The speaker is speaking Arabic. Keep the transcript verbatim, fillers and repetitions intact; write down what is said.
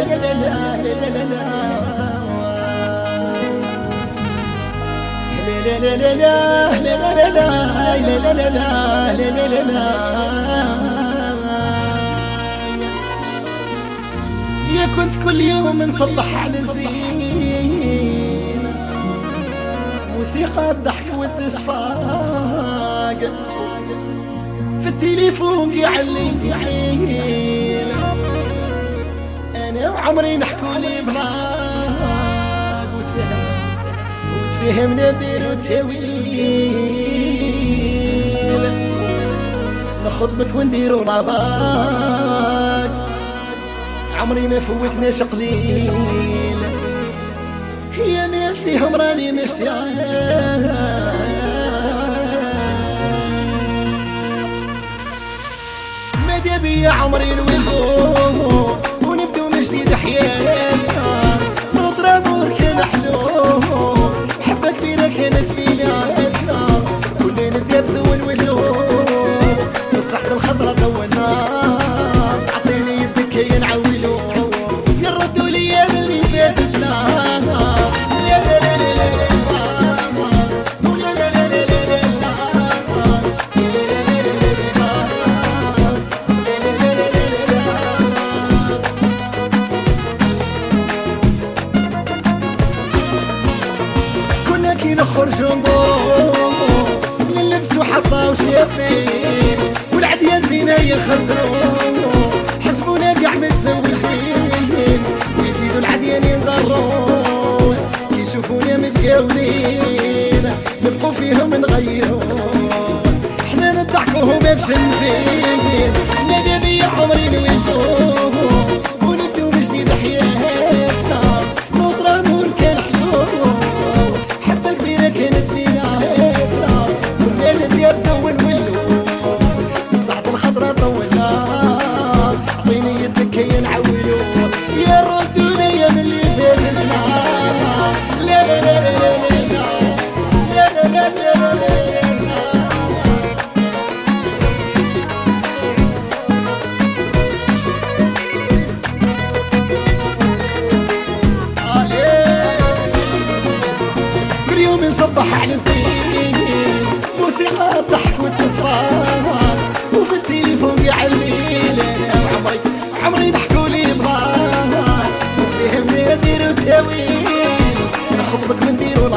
يا كنت كل يوم نصبح على الزين، موسيقى الضحك والتصفاق في التليفون يعلي يعيل، انا وعمري نحكولي بلاق وتفهم وتفهمنا نديرو تاويل، نخطبك ونديرو لاباك، عمري ما فوتناش قليل، هي ميت ليهم راني مشتاق، ماذا بيا عمري نولو ونبدو من جديد حياتنا، نضرب وركن حلو حبة كبيرة كانت بيناتنا، كلنا ندابزو ونولو بالصحبة الخضرا طولنا، عطيني يدك يا نعولو يردوا ليا باللي فات سنة، لا لا لا لا لا كي نخرجو ندورو لللبس وحطاو شافين، والعديان فينا يخزرو حسبونا كاع متزوجين، ويزيدوا العديان ينضرو كي يشوفونا متقاولين، نبقوا فيهم نغيرو حنا نضحكوهم بشنفين، ماذا بيا عمري نولدو ونبدو من جديد حياتنا، نضرب ونكون حلو كانت بيناتنا، كنا ندابزو ونولو بالصحبة الخضرا طولنا، عطيني يدك يا نعولو يا ردونا يا من اللي فات سنة، لا لا لا لا لا لا لا لا لا لا نصبح على الزين، موسيقى الضحك والتصفار وفي التليفون يعليل، انا وعمري عمري نحكولي بغار وتفهمني نديرو تاويل، نخطبك ونديرو